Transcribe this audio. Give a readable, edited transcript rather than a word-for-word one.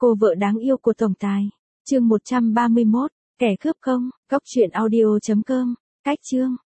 Cô vợ đáng yêu của tổng tài. Chương 131, kẻ cướp không, góc truyện audio.com, cách chương.